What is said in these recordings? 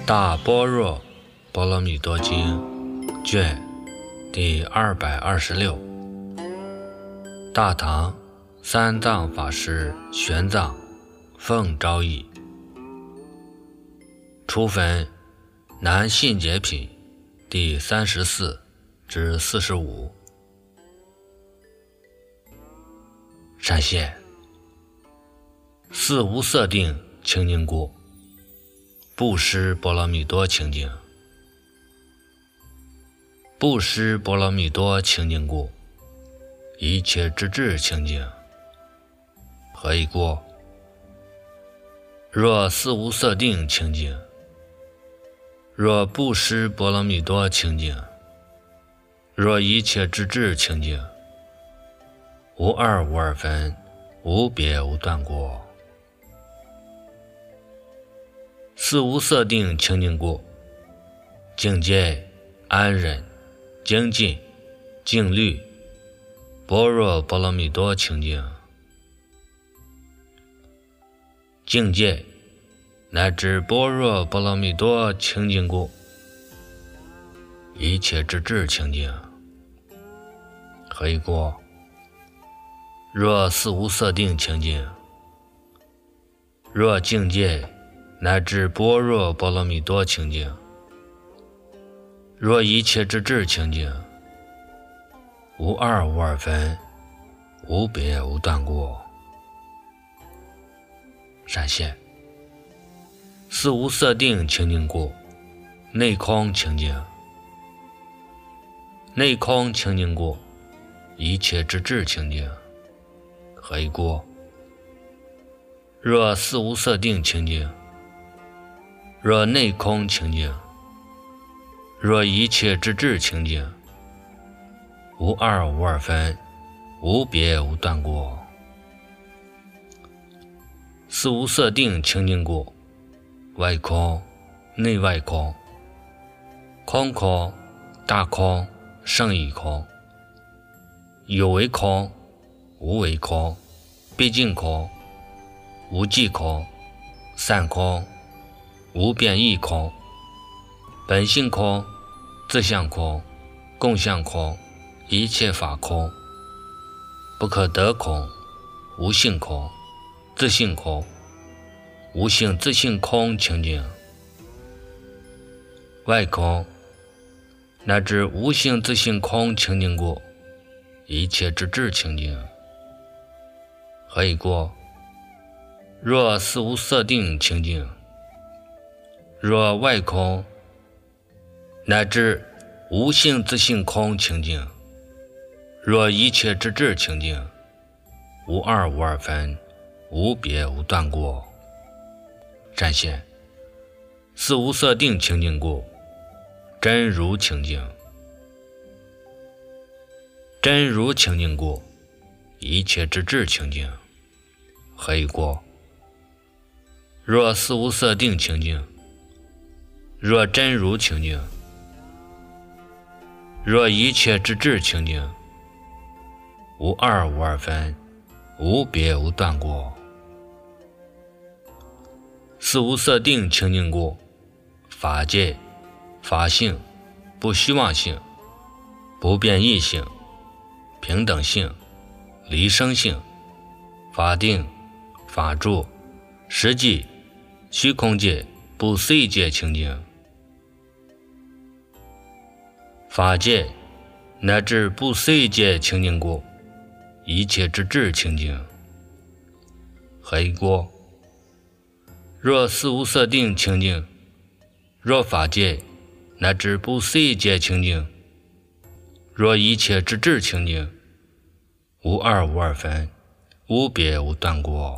大般若波罗蜜多经卷第226，大唐三藏法师玄奘奉诏译，初分南信解品第34至45。闪现四无色定清净故，布施波罗蜜多清净。布施波罗蜜多清净故，一切之智清净。何以故？若四无色定清净，若布施波罗蜜多清净，若一切之智清净，无二无二分，无别无断过。四无色定清净故，境界安忍精进静虑般若波罗蜜多清净。境界乃至般若波罗蜜多清净故，一切之智清净。何以故？若四无色定清净，若境界乃至般若波罗蜜多清净，若一切之智清净，无二无二分，无别无断过。闪现四无色定清净故，内空清净。内空清净故，一切之智清净。何以故？若四无色定清净，若内空清净，若一切之智清净，无二无二分，无别无断过。四无色定清净故，外空内外空，空空大空胜义空，有为空无为空，毕竟空无际空，散空无变异空，本性空自相空共相空，一切法空，不可得空无性空自性空，无性自性空清净。外空乃至无性自性空清净故，一切之智清净。何以故？若四无色定清净，若外空乃至无性自性空清净，若一切之智清净，无二无二分，无别无断过。闪现四无色定清净故，真如清净。真如清净故，一切之智清净。何以故？若四无色定清净，若真如清净，若一切之智清净，无二无二分，无别无断过。四无色定清净故，法界法性不虚妄性不变异性平等性离生性法定法住实际虚空界不思议界清净。法界乃至不思议界清净故，一切之智清净。何以故？若四无色定清净，若法界乃至不思议界清净，若一切之智清净，无二无二分，无别无断过。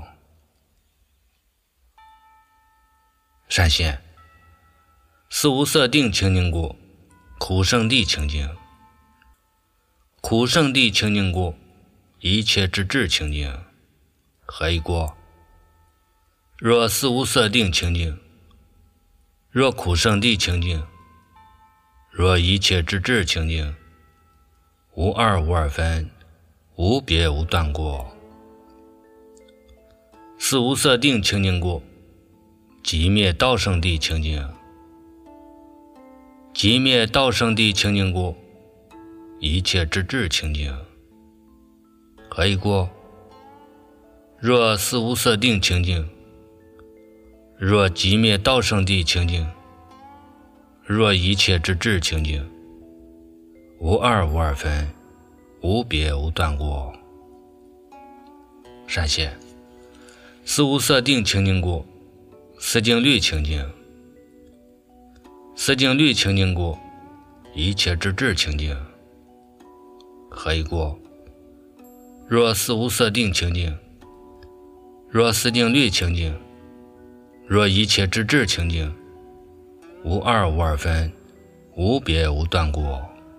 闪现四无色定清净故，苦圣地清净。苦圣地清净故，一切之智清净。何以故？若四无色定清净，若苦圣地清净，若一切之智清净，无二无二分，无别无断过。四无色定清净故，即灭道圣地清净。 寂灭道生的清净故，一切之智清净。可以过。若四无色定清净，若寂灭道生的清净，若一切之智清净，无二无二分，无别无断过。善现四无色定清净故，四境律清净。四境律清净故，一切之智清净。可以过。若四无色定清净，若四境律清净，若一切之智清净，无二无二分，无别无断过。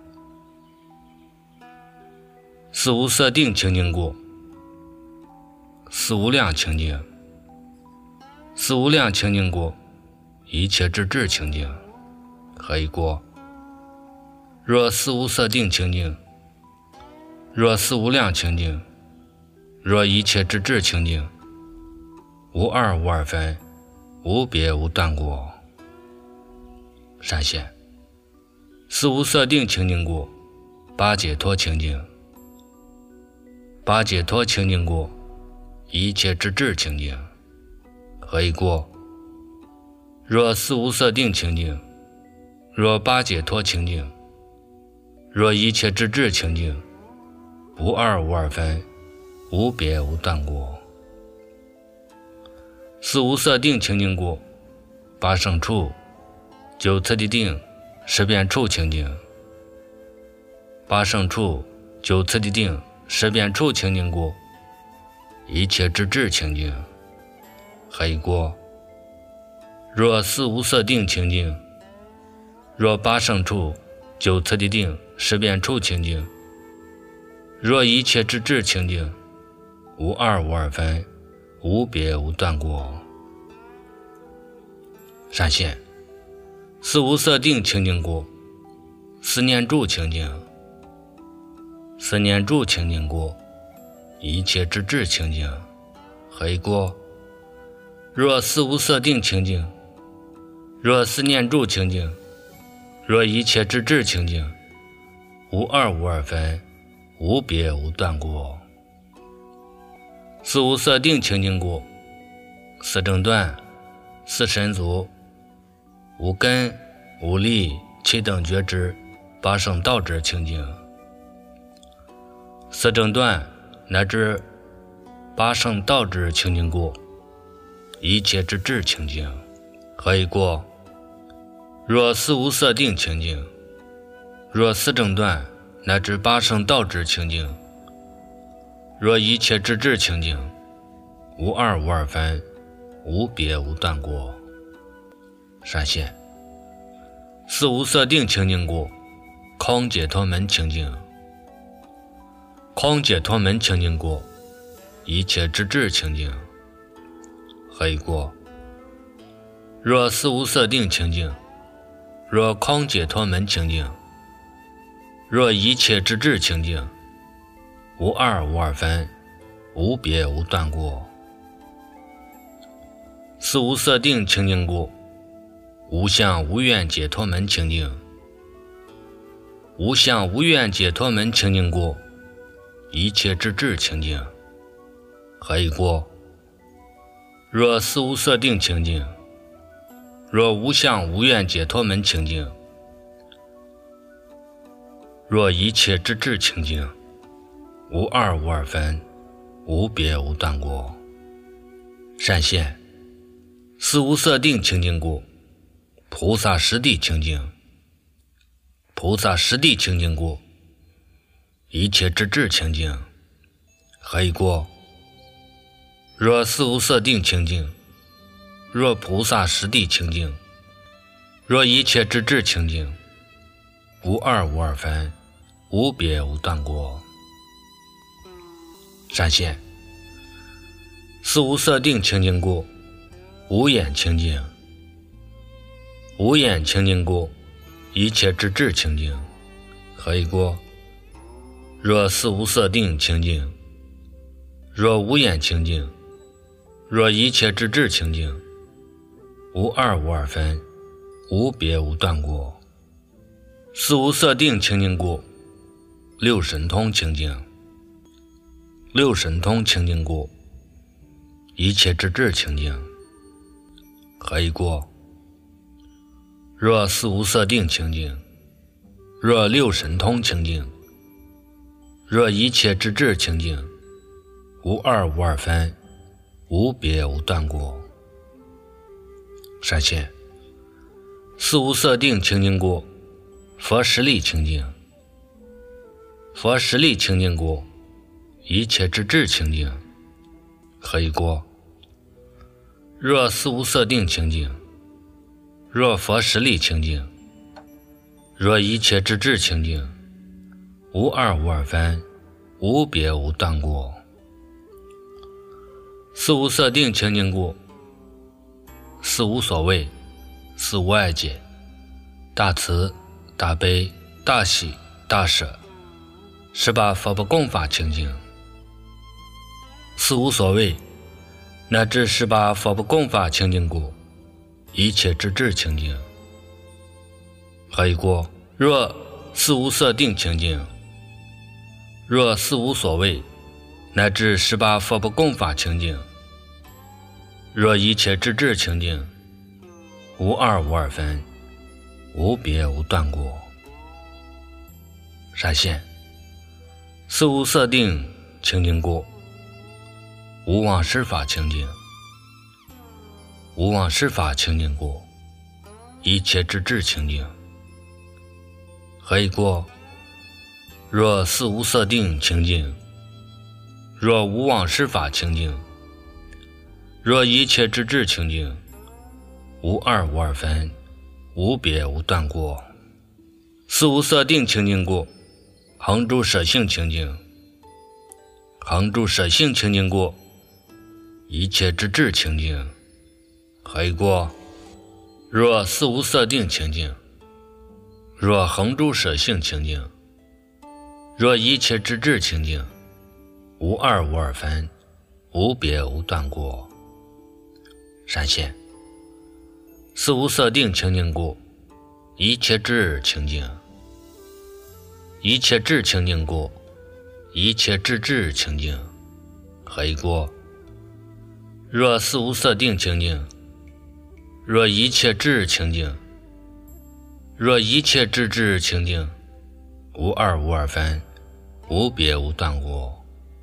四无色定清净故，四无量清净。四无量清净故，一切之智清净。可以过。若四无色定清净，若四无量清净，若一切之智清净，无二无二分，无别无断过。善现四无色定清净故，八解脱清净。八解脱清净故，一切之智清净。可以过。若四无色定清净，若八解脱清净，若一切之智清净，无二无二分，无别无断过。四无色定清净故，八胜处九次第定十遍处清净。八胜处九次第定十遍处清净故，一切之智清净。可以过。若四无色定清净，若八胜处九次第定十遍处清净，若一切之智清净，无二无二分，无别无断过。善现四无色定清净故，四念住清净。四念住清净故，一切之智清净。可以过。若四无色定清净，若四念住清净，若一切之智清净，无二无二分，无别无断过。四无色定清净故，四正断四神足无根无力七等觉知八圣道之清净。四正断乃至八圣道之清净故，一切之智清净。可以过。若四无色定清净，若四正断乃至八圣道之清净，若一切之智清净，无二无二分，无别无断过。善现四无色定清净故，空解脱门清净。空解脱门清净故，一切之智清净。可以过。若四无色定清净，若空解脱门清净，若一切之智清净，无二无二分，无别无断过。四无色定清净故，无相无愿解脱门清净。无相无愿解脱门清净故，一切之智清净。可以过。若四无色定清净，若无相无愿解脱门清净，若一切之智清净，无二无二分，无别无断过。善现四无色定清净故，菩萨实地清净。菩萨实地清净故，一切之智清净。可以过。若四无色定清净，若菩萨实地清净，若一切之智清净，无二无二分，无别无断过。善现四无色定清净故，无眼清净。无眼清净故，一切之智清净。可以过。若四无色定清净，若无眼清净，若一切之智清净，无二无二分，无别无断过。 四无色定清净过，六神通清净。六神通清净过，一切之智清净。何以过？若四无色定清净，若六神通清净，若一切之智清净，无二无二分，无别无断过。善现，四无色定清净过，佛实力清净。佛实力清净过，一切之智清净。何以过？若四无色定清净，若佛实力清净，若一切之智清净，无二无二分，无别无断过。四无色定清净过，四无所谓，四无碍解，大慈大悲大喜大舍，18佛不共法清净。四无所谓，乃至18佛不共法清净故，一切之智清净。何以过？若四无色定清净，若四无所谓，乃至18佛不共法清净，若一切之智清净，无二无二分，无别无断过。善现，四无色定清净过，无妄施法清净。无妄施法清净过，一切之智清净。何以过？若四无色定清净，若无妄施法清净，若一切之智清净，无二无二分，无别无断过。四无色定清净过，恒住舍性清净。恒住舍性清净过，一切之智清净。何以过？若四无色定清净，若恒住舍性清净，若一切之智清净，无二无二分，无别无断过。善现，四无色定清净过，一切智清净。一切智清净过，一切之智清净。何以过？若四无色定清净，若一切智清净，若一切之智清净，无二无二分，无别无断过。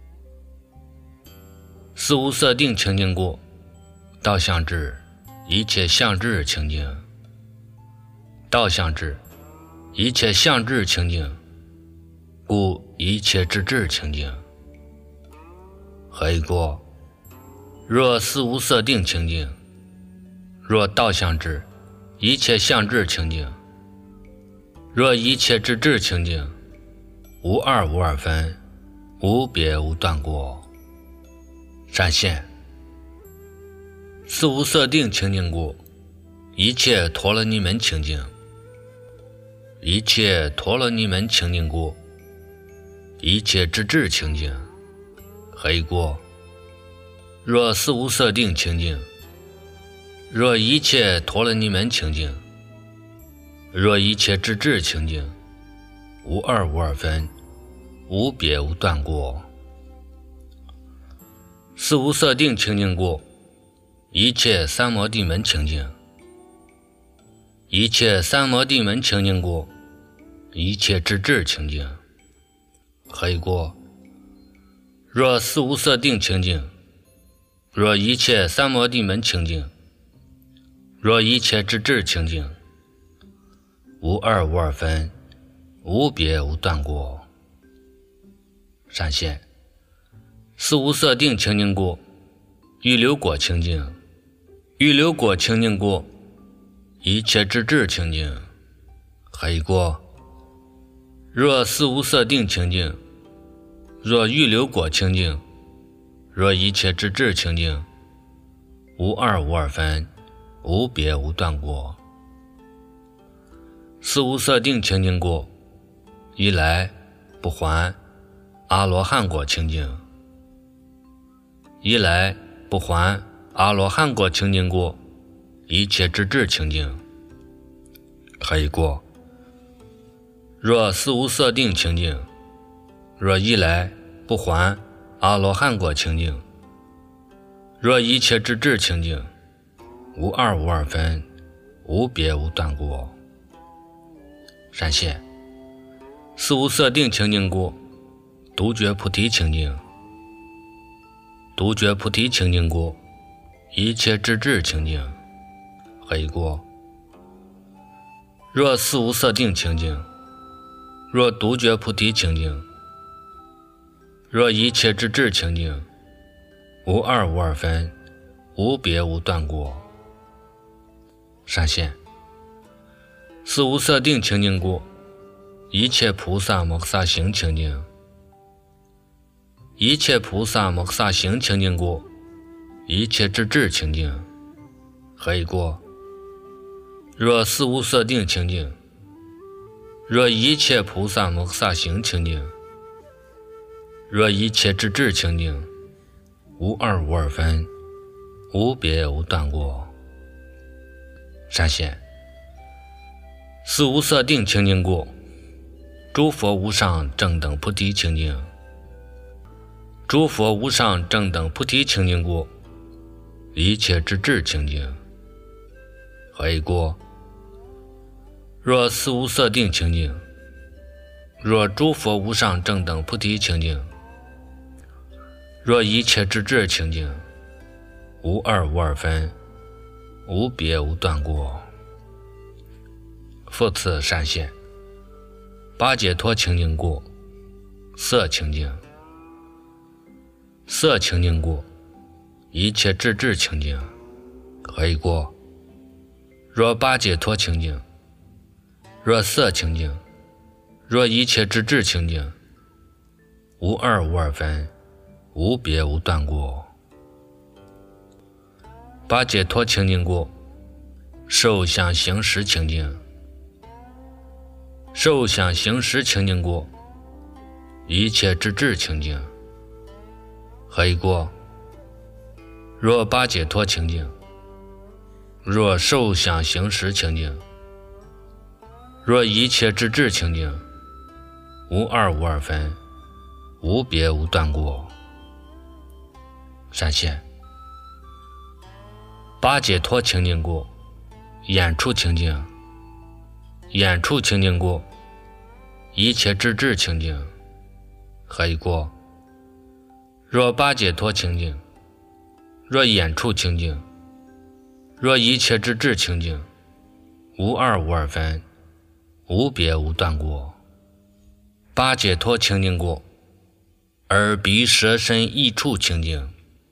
四无色定清净过，道相智，一切相智清净。道相智，一切相智清净，故一切之智清净。何以过？若四无色定清净，若道相智，一切相智清净，若一切之智清净，无二无二分，无别无断过。善现，四无色定清净过，一切陀罗尼门清净。一切陀罗尼门清净过，一切之智清净。何以过？若四无色定清净，若一切陀罗尼门清净，若一切之智清净，无二无二分，无别无断过。四无色定清净过，一切三摩地门清净。一切三摩地门清净过，一切之智清净。何以过？若四无色定清净，若一切三摩地门清净，若一切之智清净，无二无二分，无别无断过。善现，四无色定清净过，预流果清净。预流果清净过，一切之智清净。何以过？若四无色定清净，若预流果清净，若一切之智清净，无二无二分，无别无断过。四无色定清净过，一来不还阿罗汉果清净。一来不还阿罗汉果清净过，一切之智清净。何以过？ 若四无色定清净，若一来不还阿罗汉果清净，若一切之智清净，无二无二分，无别无断故。闪现四无色定清净故，独觉菩提清净，独觉菩提清净故，一切之智清净，何以故？若四无色定清净，若独觉菩提清净，若一切之智清净，无二无二分，无别无断故。闪现四无色定清净故，一切菩萨摩诃萨行清净，一切菩萨摩诃萨行清净故，一切之智清净，何以故？若四无色定清净，若一切菩萨摩诃萨行清净，若一切之智清净，无二无二分，无别无断故。闪现四无色定清净故，诸佛无上正等菩提清净，诸佛无上正等菩提清净故，一切之智清净，何以故？若四无色定清净，若诸佛无上正等菩提清净，若一切之智清净，无二无二分，无别无断故。复次闪现八解脱清净故，色清净，色清净故，一切之智清净，何以故？若八解脱清净，若色清净，若一切之智清净，无二无二分，无别无断故。八解脱清净故，受想行识清净，受想行识清净故，一切之智清净，何以故？若八解脱清净，若受想行识清净，若一切之智清净，无二无二分，无别无断故。闪现八解脱清净故，眼处清净，眼处清净故，一切之智清净，何以故？若八解脱清净，若眼处清净，若一切之智清净，无二无二分，无别无断故。八解脱清净故，耳鼻舌身意处清净，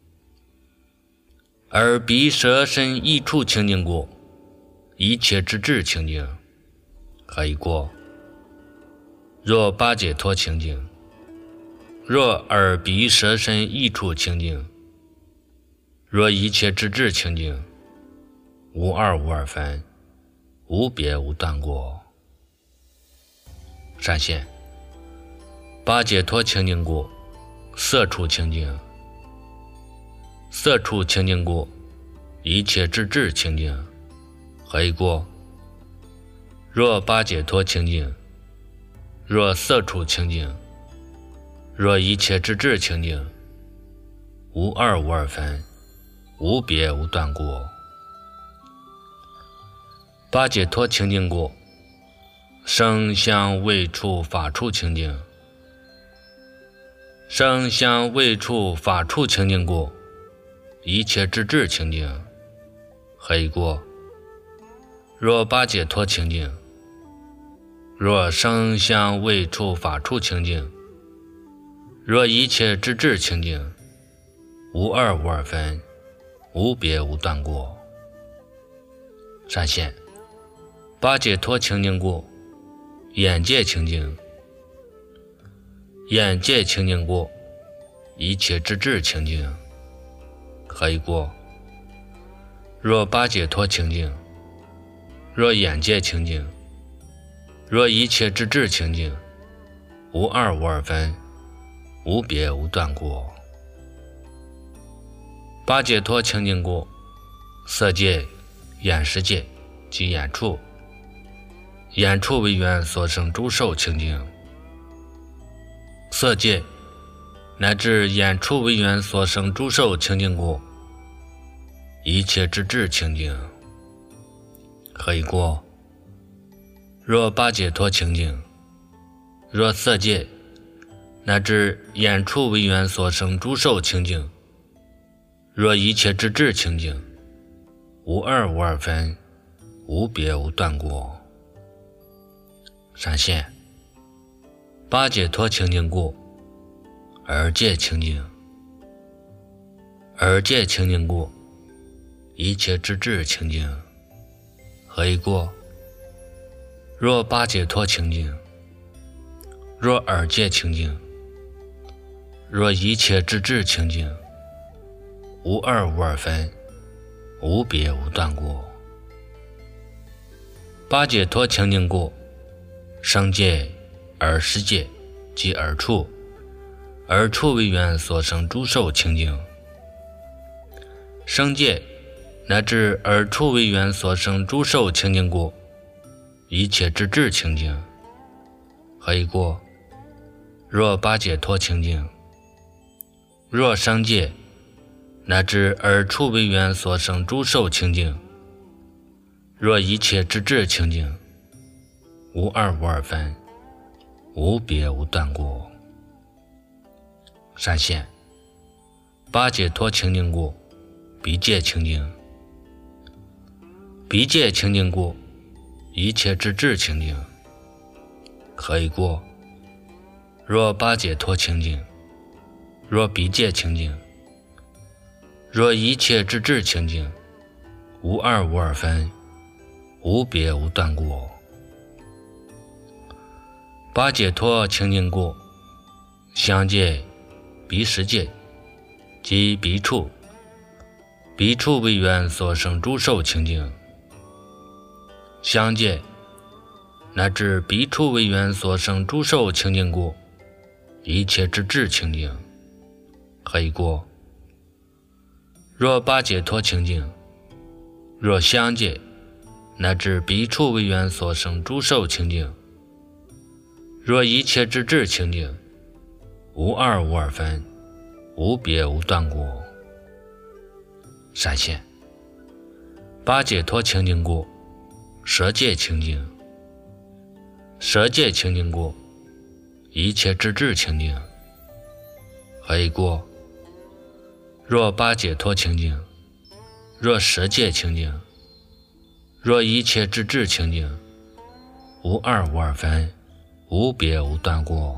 耳鼻舌身意处清净故，一切之智清净，何以故？若八解脱清净，若耳鼻舌身意处清净，若一切之智清净，无二无二分，无别无断故。闪现八解脱清净故，色处清净，色处清净故，一切之智清净，何以故？若八解脱清净，若色处清净，若一切之智清净，无二无二分，无别无断故。八解脱清净故，声香味触法处清净，声香味触法处清净故，一切之智清净，何以故？若八解脱清净，若声香味触法处清净，若一切之智清净，无二无二分，无别无断故。闪现八解脱清净故，眼界清净，眼界清净故，一切之智清净，何以故？若八解脱清净，若眼界清净，若一切之智清净，无二无二分，无别无断故。八解脱清净故，色界、眼识界及眼处， 眼处为缘所生诸受清净。色界乃至眼处为缘所生诸受清净故，一切之智清净。何以故？若八解脱清净，若色界乃至眼处为缘所生诸受清净，若一切之智清净，无二无二分，无别无断过。闪现八解脱清净故，耳界清净。耳界清净故，一切之智清净。何以故？若八解脱清净，若耳界清净，若一切之智清净，无二无二分，无别无断过。八解脱清净故，声界、耳识界及耳处，耳处为缘所生诸受清净。声界乃至耳处为缘所生诸受清净故，一切之智清净。何以故？若八解脱清净，若声界乃至耳处为缘所生诸受清净，若一切之智清净，无二无二分，无别无断过。闪现八解脱清净故，鼻界清净。鼻界清净故，一切之智清净。何以故？若八解脱清净，若鼻界清净，若一切之智清净，无二无二分，无别无断过。八解脱清净故，香界、鼻识界及鼻处，鼻处为缘所生诸受清净。香界乃至鼻处为缘所生诸受清净故，一切之智清净。何以故？若八解脱清净，若香界乃至鼻处为缘所生诸受清净，若一切之智清净，无二无二分，无别无断过。闪现八解脱清净故，舌界清净。舌界清净故，一切之智清净。何以故？若八解脱清净，若舌界清净，若一切之智清净，无二无二分，无别无断过。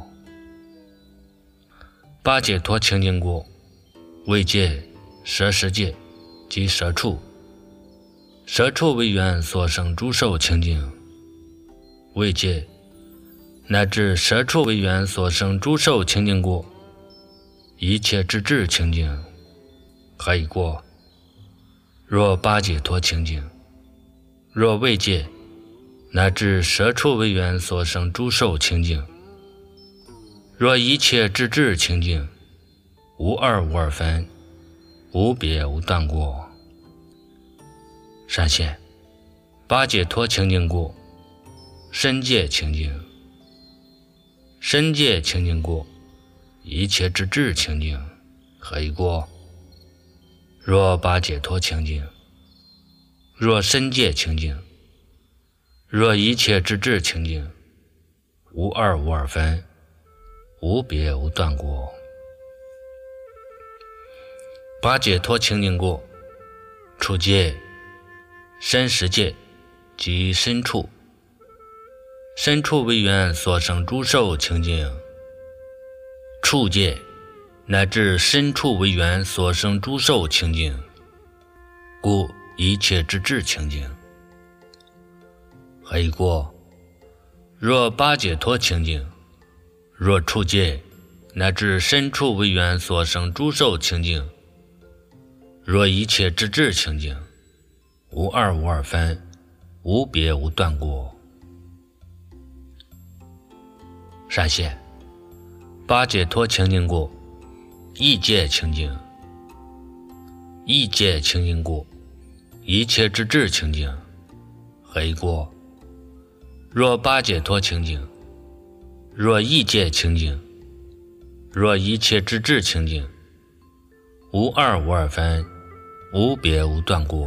八解脱清净故，味界、舌识界及舌处，舌处为缘所生诸受清净。味界乃至舌处为缘所生诸受清净故，一切之智清净。何以故？若八解脱清净，若味界乃至舌处为缘所生诸受清净，若一切之智清净，无二无二分，无别无断过。闪现八解脱清净故，身界清净。身界清净故，一切之智清净。何以故？若八解脱清净，若身界清净，若一切之智清净，无二无二分，无别无断过。八解脱清净故，处界、身识界及身处，身处为缘所生诸受清净。处界乃至身处为缘所生诸受清净，故一切之智清净。何以故？若八解脱清净，若处界乃至身处为缘所生诸受清净，若一切之智清净，无二无二分，无别无断过。闪现八解脱清净故，意界清净。意界清净故，一切之智清净。何以故？ 若八解脱清净，若一界清净，若一切之智清净，无二无二分，无别无断过。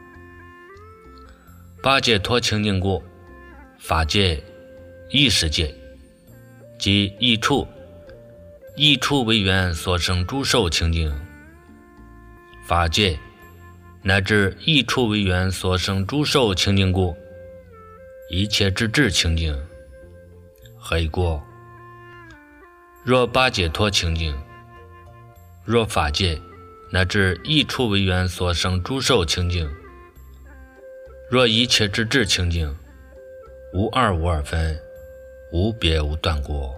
八解脱清净故，法界、意识界即异处，异处为缘所生诸受清净，法界乃至异处为缘所生诸受清净故，一切之智清净。何以故？若八解脱清净，若法界乃至异处为缘所生诸受清净，若一切之智清净，无二无二分，无别无断过。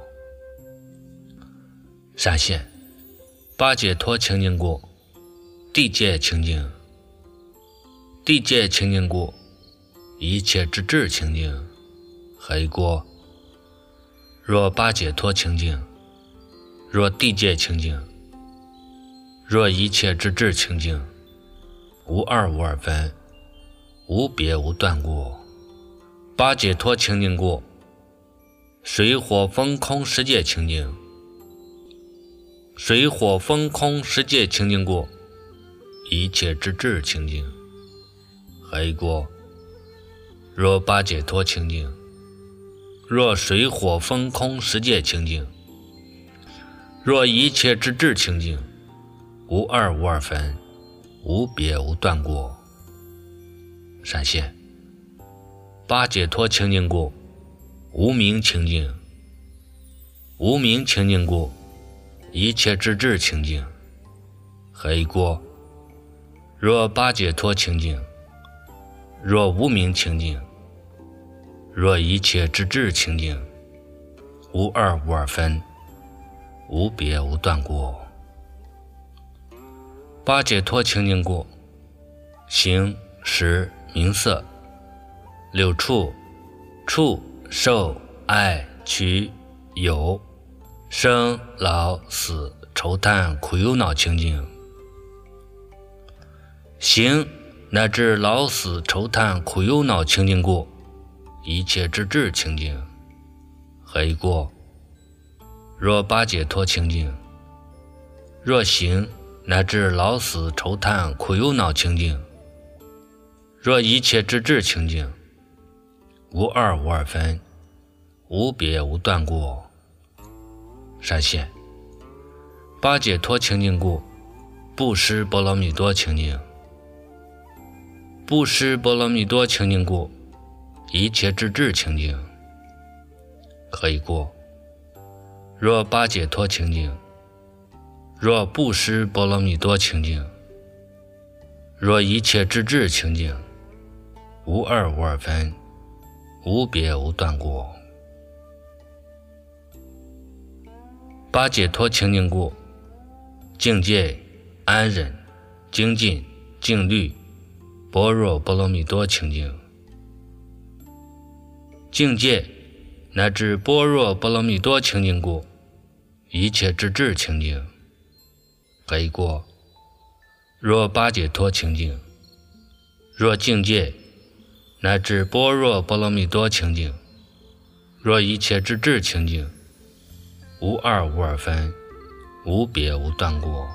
闪现八解脱清净故，地界清净，地界清净故，一切之智清净。何以故？若八解脱清净，若地界清净，若一切之智清净，无二无二分，无别无断过。八解脱清净故，水火风空十界清净，水火风空十界清净故，一切之智清净。何以故？若八解脱清净，若水火风空十界清净，若一切之智清净，无二无二分，无别无断过。闪现八解脱清净故，无明清净，无明清净故，一切之智清净。何以故？若八解脱清净，若无明清净，若一切之智清净，无二无二分，无别无断过。八解脱清净故，形识名色六处，触受爱取有生老死愁叹苦忧恼清净。形乃至老死愁叹苦忧恼清净故，一切之智清净。何以故？若八解脱清净，若形乃至老死愁叹苦忧恼清净，若一切之智清净，无二无二分，无别无断过。闪现八解脱清净故，布施波罗蜜多清净，布施波罗蜜多清净故，一切之智清净。何以故？若八解脱清净，若布施波罗蜜多清净，若一切之智清净，无二无二分，无别无断过。八解脱清净故，境界、安忍、精进、静虑、般若波罗蜜多清净。境界乃至般若波罗蜜多清净故，一切之智清净。何以故？若八解脱清净，若境界乃至般若波罗蜜多清净，若一切之智清净，无二无二分，无别无断过。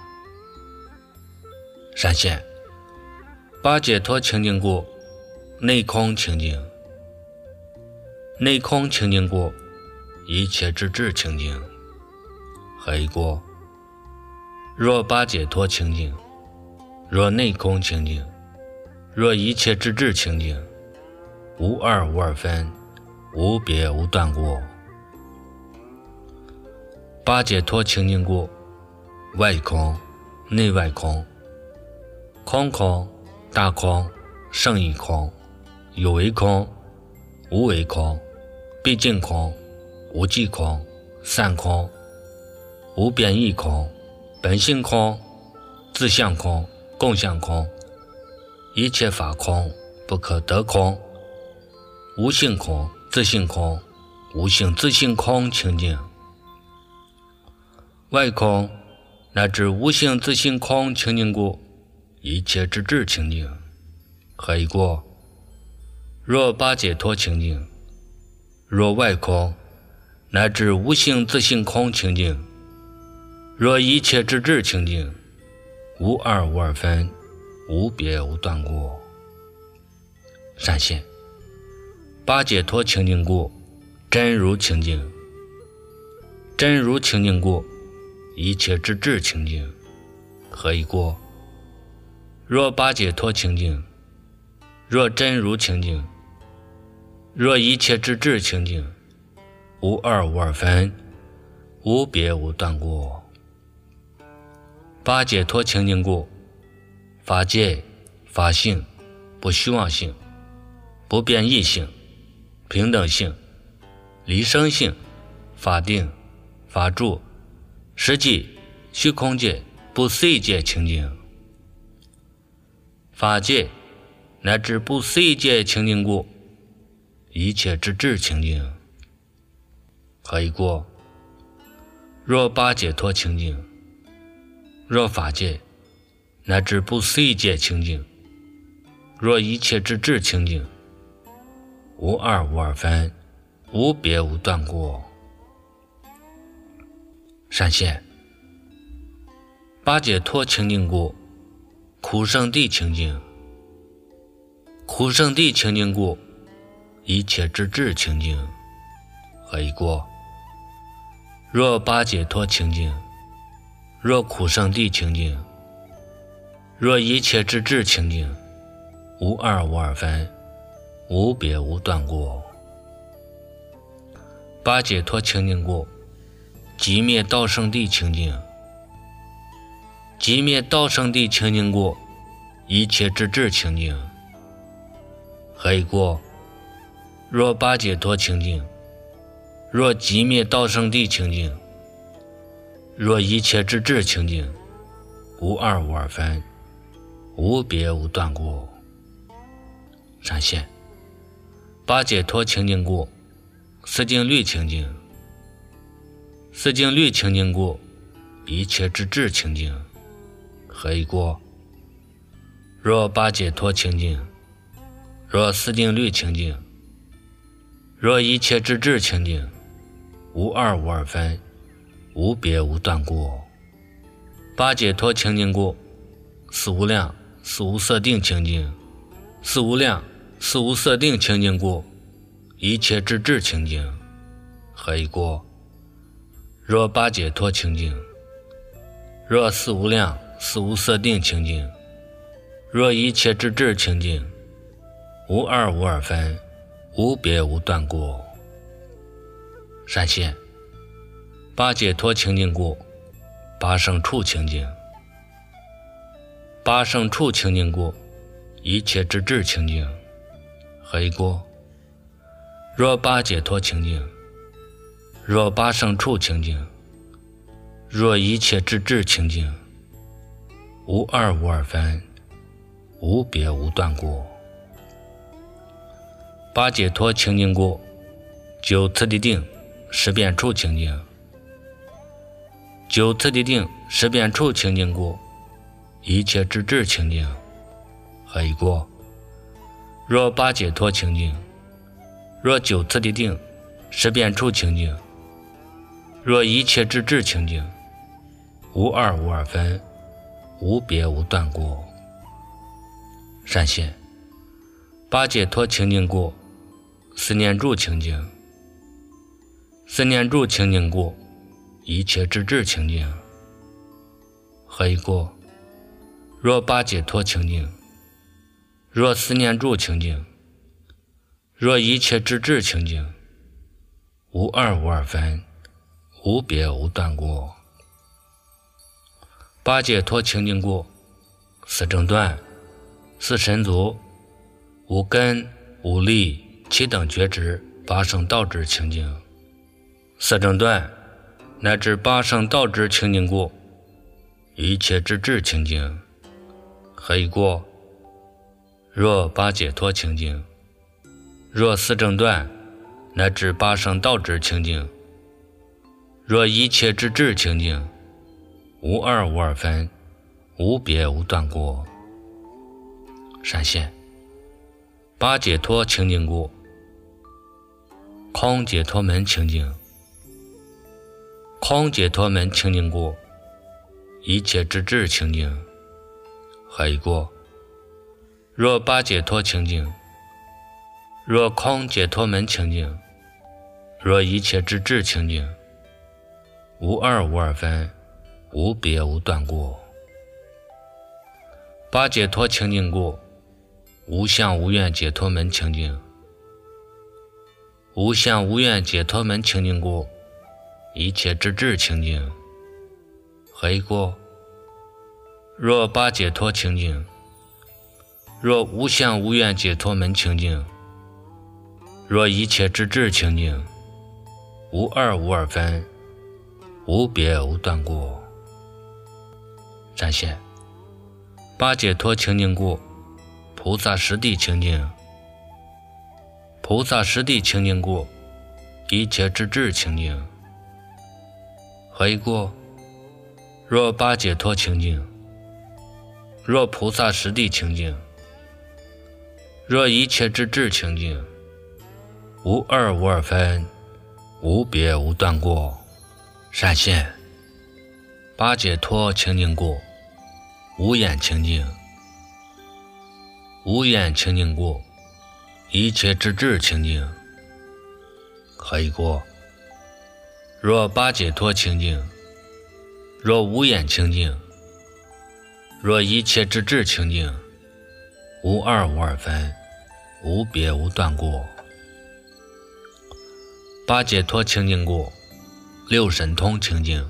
闪现八解脱清净故，内空清净，内空清净故，一切之智清净。何以故？若八解脱清净，若内空清净，若一切之智清净，无二无二分，无别无断过。八解脱清净故，外空、内外空，空空、大空、胜义空，有为空、无为空，毕竟空、无际空、散空、无变异空，本性空、自相空、共相空，一切法空、不可得空，无性空、自性空、无性自性空清净。外空乃至无性自性空清净故，一切之智清净。何以故？若八解脱清净， 若外空，乃至无性自性空清净；若一切之智清净，无二无二分，无别无断过。闪现八解脱清净故，真如清净。真如清净故，一切之智清净。何以过？若八解脱清净，若真如清净，若一切之智清净，无二无二分，无别无断过。八解脱清净故，法界、法性、不虚妄性、不变异性、平等性、离生性、法定、法住、实际、虚空界、不思议界清净。法界乃至不思议界清净故，一切之智清净。何以过？若八解脱清净，若法界乃至不思议界清净，若一切之智清净，无二无二分，无别无断过。闪现八解脱清净故，苦圣地清净。苦圣地清净故，一切之智清净。何以过？若八解脱清净，若苦圣地清净，若一切之智清净，无二无二分，无别无断过。八解脱清净故，寂灭道圣地清净。寂灭道圣地清净故，一切之智清净。何以过？若八解脱清净，若寂灭道圣地清净，若一切之智清净，无二无二分，无别无断过。闪现八解脱清净故，四净律清净。四净律清净故，一切之智清净。何以过？若八解脱清净，若四净律清净，若一切之智清净，无二无二分，无别无断过。八解脱清净故，四无量、四无色定清净。四无量、四无色定清净故，一切之智清净。何以过？若八解脱清净，若四无量、四无色定清净，若一切之智清净，无二无二分，无别无断过。闪现八解脱清净故，八圣处清净。八圣处清净故，一切之智清净。何以过？若八解脱清净，若八圣处清净，若一切之智清净，无二无二分，无别无断过。八解脱清净故，九次第定识变处清净。九次第定识变处清净故，一切之智清净。何以过？若八解脱清净，若九次第定识变处清净，若一切之智清净，无二无二分，无别无断过。闪现八解脱清净故，四念住清净。四念住清净故，一切之智清净。何以过？若八解脱清净，若四念住清净，若一切之智清净，无二无二分，无别无断过。八解脱清净故，四正断、四神足、无根、无力、七等觉知、八圣道智清净。四正断乃至八圣道智清净故，一切之智清净。何以过？若八解脱清净，若四正断乃至八圣道智清净，若一切之智清净，无二无二分，无别无断过。闪现八解脱清净故， 空解脱门清净。空解脱门清净故，一切之智清净。黑过。若八解脱清净，若空解脱门清净，若一切之智清净，无二无二分，无别无断过。八解脱清净故，无相无愿解脱门清净。无相无愿解脱门清净故，一切之智清净。黑过。若八解脱清净，若无相无愿解脱门清净，若一切之智清净，无二无二分，无别无断过。闪现。八解脱清净故，菩萨实地清净。菩萨实地清净故，一切之智清净。黑过。若八解脱清净，若菩萨实地清净，若一切之智清净，无二无二分，无别无断过。闪现。八解脱清净故，无眼清净。无眼清净故，一切之智清净。黑过。若八解脱清净，若无眼清净，若一切之智清净，无二无二分，无别无断过。八解脱清净故，六神通清净。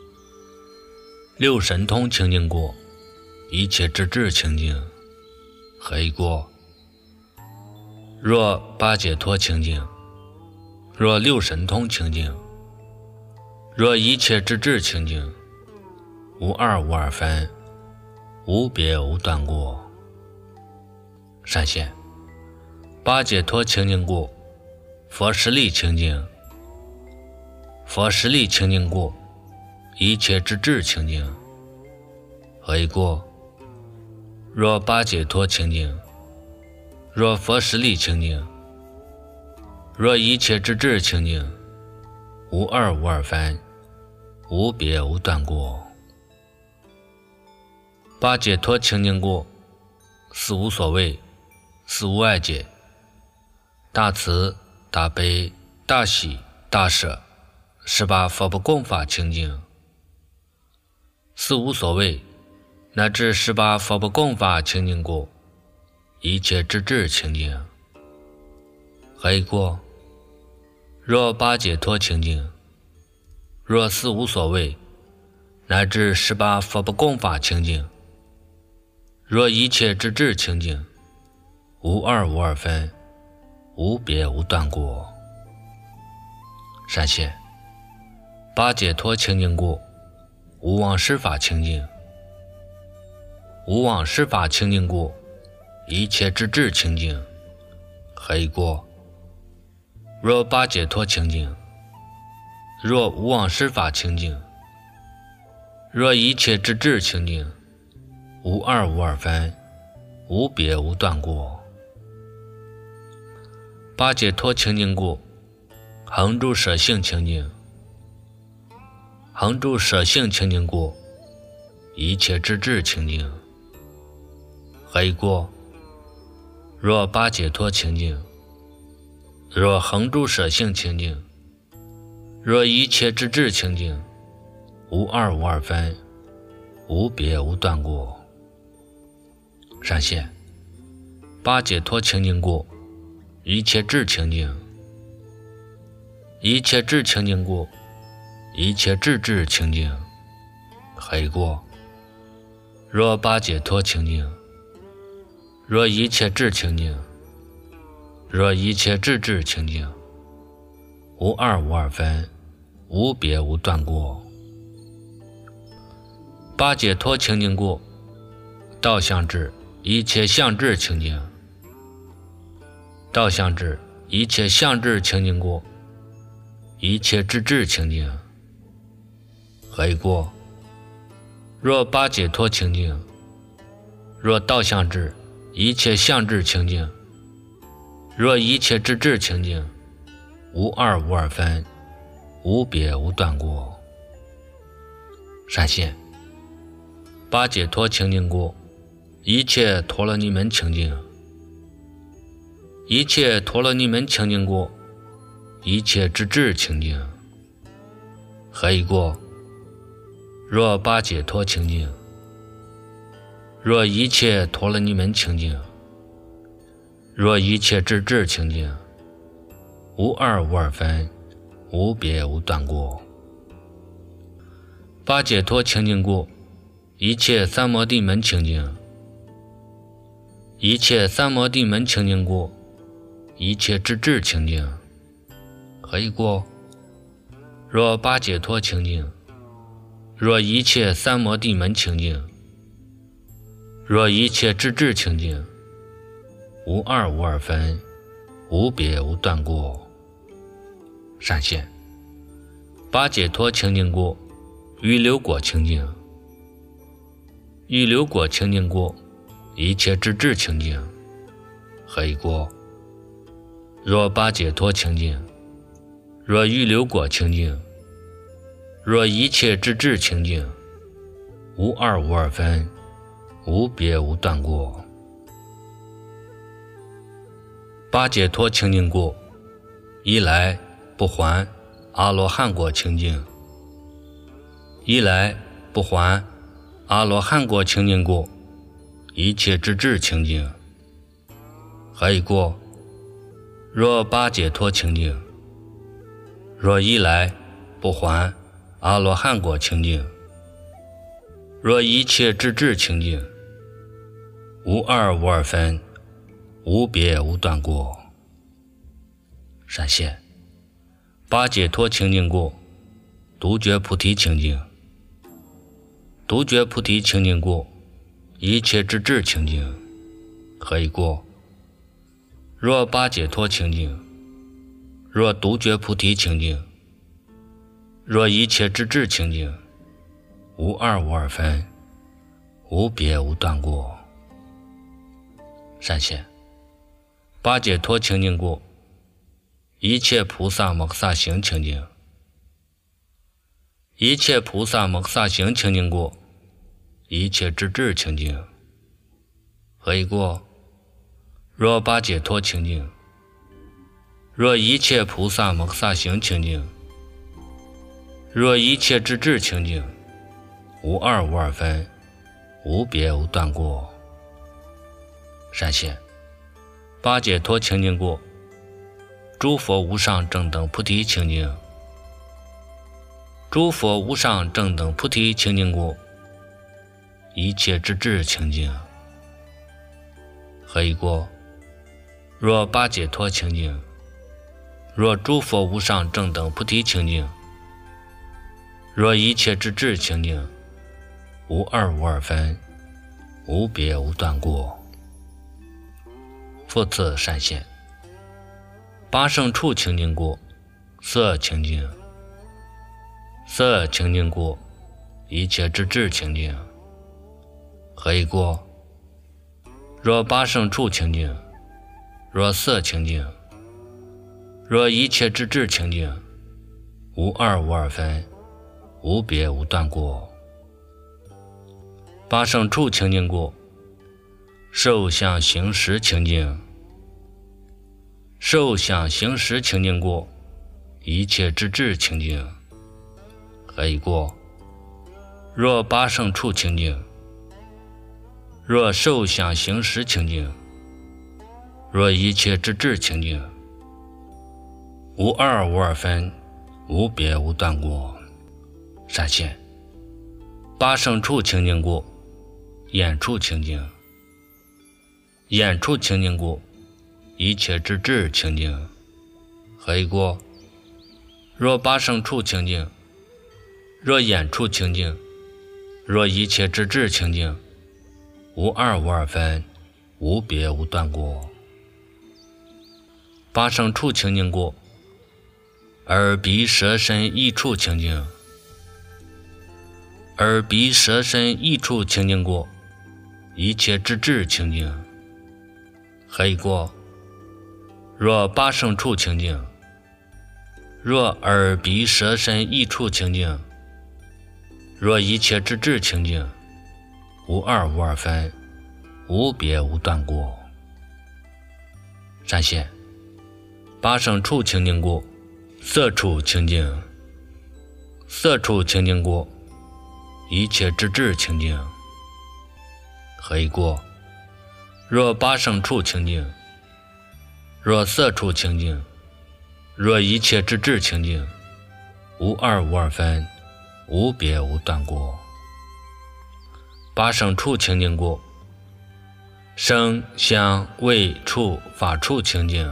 六神通清净故，一切之智清净。黑过。若八解脱清净，若六神通清净，若一切之智清净，无二无二分，无别无断过。闪现。八解脱清净故，佛实力清净。佛实力清净故，一切之智清净。黑过。若八解脱清净，若佛实力清净，若一切之智清净，无二无二分，无别无断过。八解脱清净故，四无所谓，四无碍解，大慈大悲大喜大舍，18佛不共法清净。四无所谓乃至18佛不共法清净故，一切之智清净。黑过。若八解脱清净，若四无所谓乃至18佛不共法清净，若一切之智清净，无二无二分，无别无断过。闪现。八解脱清净故，无妄施法清净。无妄施法清净故，一切之智清净。黑过。若八解脱清净，若无妄施法清净，若一切之智清净，无二无二分，无别无断过。八解脱清净故，恒住舍性清净。恒住舍性清净故，一切之智清净。黑过。若八解脱清净，若恒住舍性清净，若一切之智清净，无二无二分，无别无断过。闪现。八解脱清净故，一切智清净。一切智清净故，一切智智清净。黑过。若八解脱清净，若一切智清净，若一切智智清净，无二无二分，无别无断过。八解脱清净故，道相智一切相智清净。道相智一切相智清净故，一切智智清净。黑过。若八解脱清净，若道相智一切相智清净，若一切智智清净， 无二无二分，无别无断过。闪现八解脱清净过，一切陀罗尼门清净，一切陀罗尼门清净过，一切之智清净。何以过？若八解脱清净，若一切陀罗尼门清净，若一切之智清净，无二无二分，无别无断过。八解脱清净过，一切三摩地门清净，一切三摩地门清净过，一切之智清净。何以过？若八解脱清净，若一切三摩地门清净，若一切之智清净，无二无二分，无别无断过。闪现八解脱清净过，预流果清净，预流果清净过，一切之智清净。何以过？若八解脱清净，若预流果清净，若一切之智清净，无二无二分，无别无断过。八解脱清净过，一来不还阿罗汉果清净，一来不还阿罗汉果清净过，一切之智清净。何以过？若八解脱清净，若一来不还阿罗汉果清净，若一切之智清净，无二无二分，无别无断过。闪现八解脱清净过，独觉菩提清净，独觉菩提清净过，一切之智清净。何以过？若八解脱清净，若独觉菩提清净，若一切之智清净，无二无二分，无别无断过。闪现八解脱清净过，一切菩萨摩诃萨行清净，一切菩萨摩诃萨行清净过，一切之智清净。何以过？若八解脱清净，若一切菩萨摩诃萨行清净，若一切之智清净，无二无二分，无别无断过。闪现八解脱清净过，诸佛无上正等菩提清净，诸佛无上正等菩提清净过，一切之智清净。何以过？若八解脱清净，若诸佛无上正等菩提清净，若一切之智清净，无二无二分，无别无断过。复次闪现八圣处清净过，色清净，色清净过，一切之智清净。何以过？若八圣处清净，若色清净，若一切之智清净，无二无二分，无别无断过。八圣处清净过，受想行识清净，受想行识清净过，一切之智清净。何以过？若八圣处清净，若受想行识清净，若一切之智清净，无二无二分，无别无断过。闪现八圣处清净过，眼处清净，眼处清净过，一切之智清净。何以过？若八圣处清净，若眼处清净，若一切之智清净，无二无二分，无别无断过。八圣处清净过，耳鼻舌身意处清净，耳鼻舌身意处清净过，一切之智清净。何以过？若八圣处清净， 若耳鼻舌身意处清净，若一切之智清净，无二无二分，无别无断过。闪现八生处清净过，色处清净，色处清净过，一切之智清净。何以过？若八生处清净，若色处清净，若一切之智清净，无二无二分，无别无断过。八生处清净过，声香味触法处清净，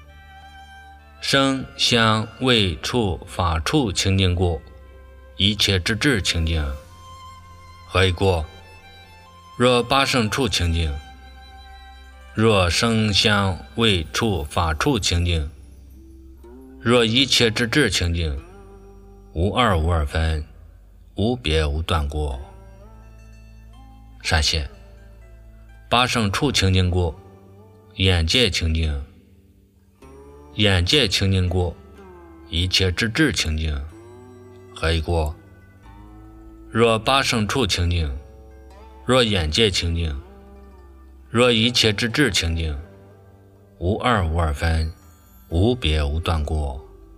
声香味触法处清净过，一切之智清净。何以过？若八生处清净，若声香味触法处清净，若一切之智清净，无二无二分，无别无断过。闪现八生处清净过，眼界清净，眼界清净过，一切之智清净。何以过？若八生处清净，若眼界清净，若一切之智清净，无二无二分，无别无断过。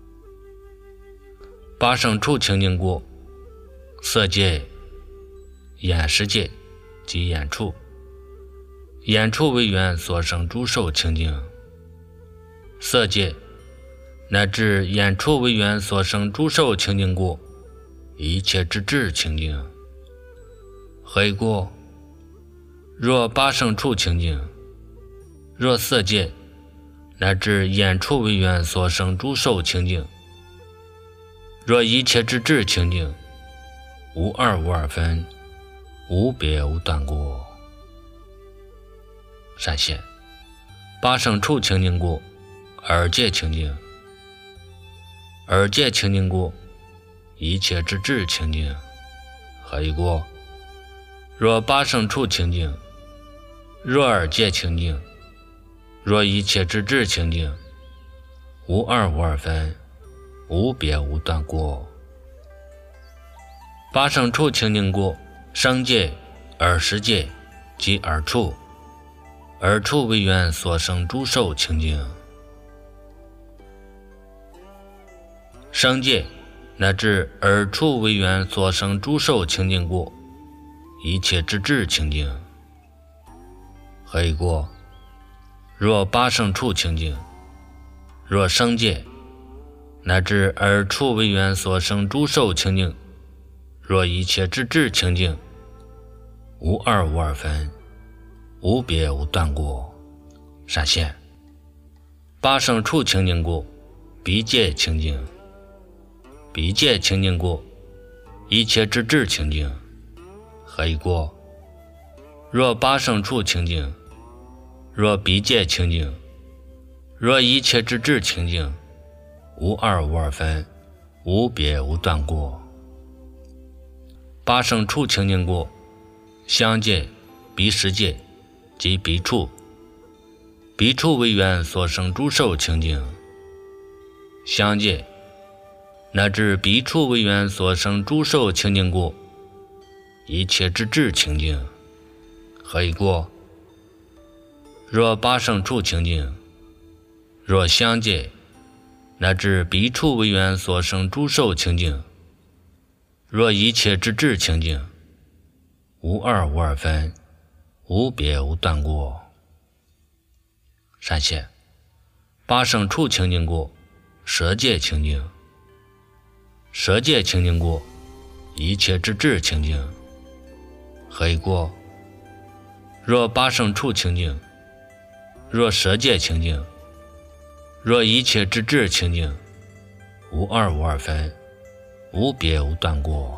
八生处清净过，色界、眼识界及眼处，眼处为缘所生诸受清净，色界乃至眼处为缘所生诸受清净过，一切之智清净。何以过？若八生处清净，若色界乃至眼处为缘所生诸受清净，若一切之智清净，无二无二分，无别无断过。闪现八生处清净过，耳界清净，耳界清净过，一切之智清净。何以过？若八生处清净，若耳界清净，若一切之智清净，无二无二分，无别无断过。八生处清净过，声界、耳识界及耳处，耳处为缘所生诸受清净，声界乃至耳处为缘所生诸受清净过，一切之智清净。何以过？若八生处清净，若声界乃至耳处为缘所生诸受清净，若一切之智清净，无二无二分，无别无断过。闪现八生处清净过，鼻界清净，鼻界清净过，一切之智清净。何以过？若八生处清净，若鼻界清净，若一切之智清净，无二无二分，无别无断过。八生处清净过，香界、鼻识界及鼻处，鼻处为缘所生诸受清净，香界乃至鼻处为缘所生诸受清净过，一切之智清净。何以过？若八生处清净，若香界乃至鼻处为缘所生诸受清净，若一切之智清净，无二无二分，无别无断过。闪现八生处清净过，舌界清净，舌界清净过，一切之智清净。何以过？若八生处清净，若舌界清净，若一切之智清净，无二无二分，无别无断过。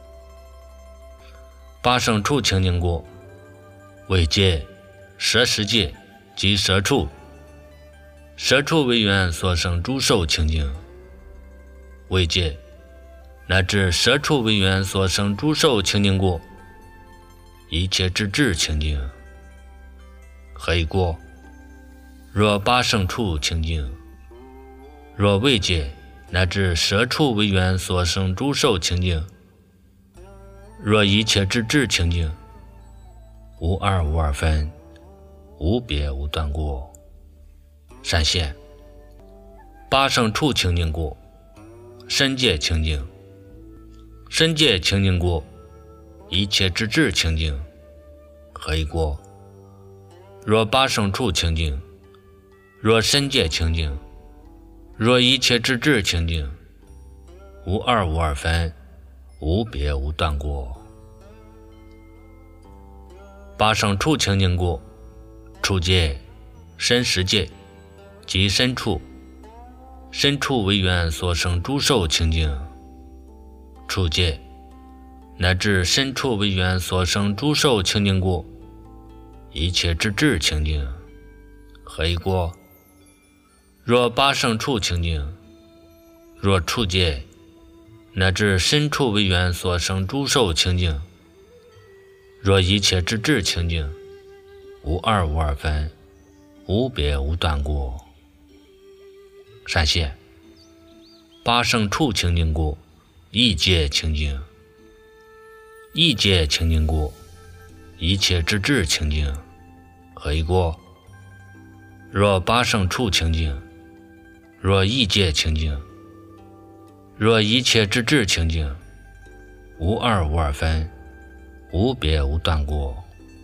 八生处清净过，味界、舌识界及舌处，舌处为缘所生诸受清净，味界乃至舌处为缘所生诸受清净过，一切之智清净。何以过？若八生处清净，若味界乃至舍处为缘所生诸受清净。若一切之智清净，无二无二分，无别无断过。闪现八圣处清净过，身界清净。身界清净过，一切之智清净，何以过？若八圣处清净，若身界清净，若一切之智清净，无二无二分，无别无断过。八圣处清净过，处界、身实界即身处，身处为缘所生诸受清净。处界乃至身处为缘所生诸受清净过，一切之智清净，何以过？若八圣处清净，若处界乃至身处为缘所生诸受清净，若一切之智清净，无二无二分，无别无断过。闪现八圣处清净过，意界清净。意界清净过，一切之智清净，何以过？若八圣处清净，若意界清净，若一切之智清净，无二无二分，无别无断过。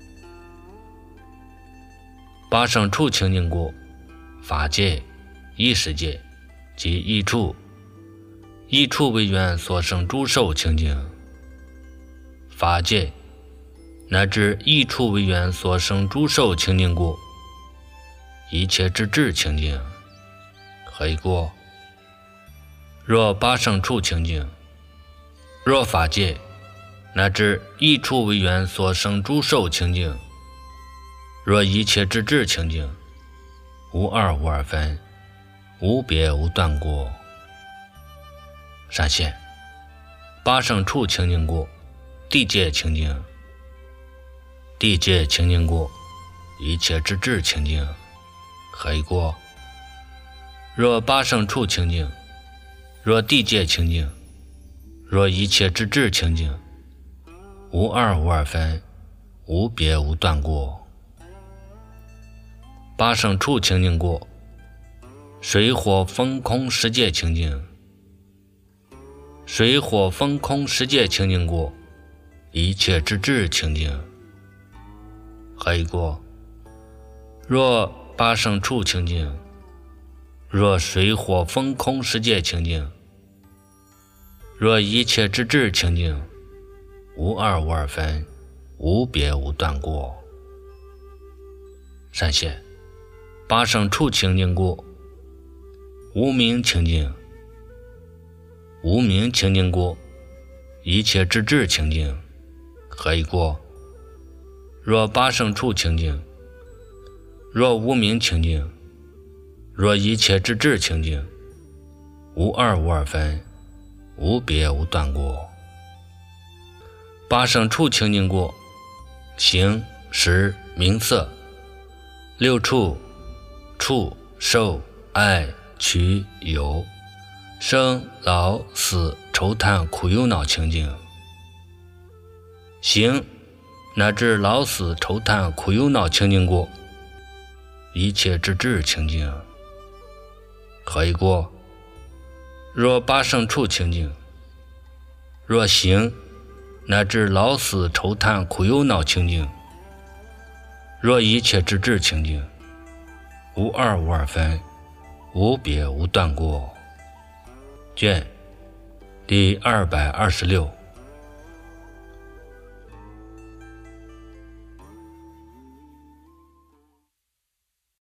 八圣处清净过，法界、意识界即意处，意处为缘所生诸受清净。法界乃至意处为缘所生诸受清净过，一切之智清净，何以过？若八圣处清净，若法界乃至意处为缘所生诸受清净，若一切之智清净，无二无二分，无别无断过。闪现八圣处清净过，地界清净。地界清净过，一切之智清净，何以过？若八圣处清净，若地界清净，若一切之智清净，无二无二分，无别无断过。八圣处清净过，水火风空十界清净。水火风空十界清净过，一切之智清净，何以过？若八圣处清净，若水火风空十界清净，若一切之智清净，无二无二分，无别无断过。闪现八圣处清净过，无明清净。无明清净过，一切之智清净，何以过？若八圣处清净，若无明清净，若一切之智清净，无二无二分，无别无断过。八圣处清净过，形、识、名色六处、触、受、爱、取、有生老死愁叹苦忧恼清净。行乃至老死愁叹苦忧恼清净过，一切之智清净，何以过？若八圣处清净，若行乃至老死愁叹苦忧恼清净，若一切之智清净，无二无二分，无别无断过。卷第226。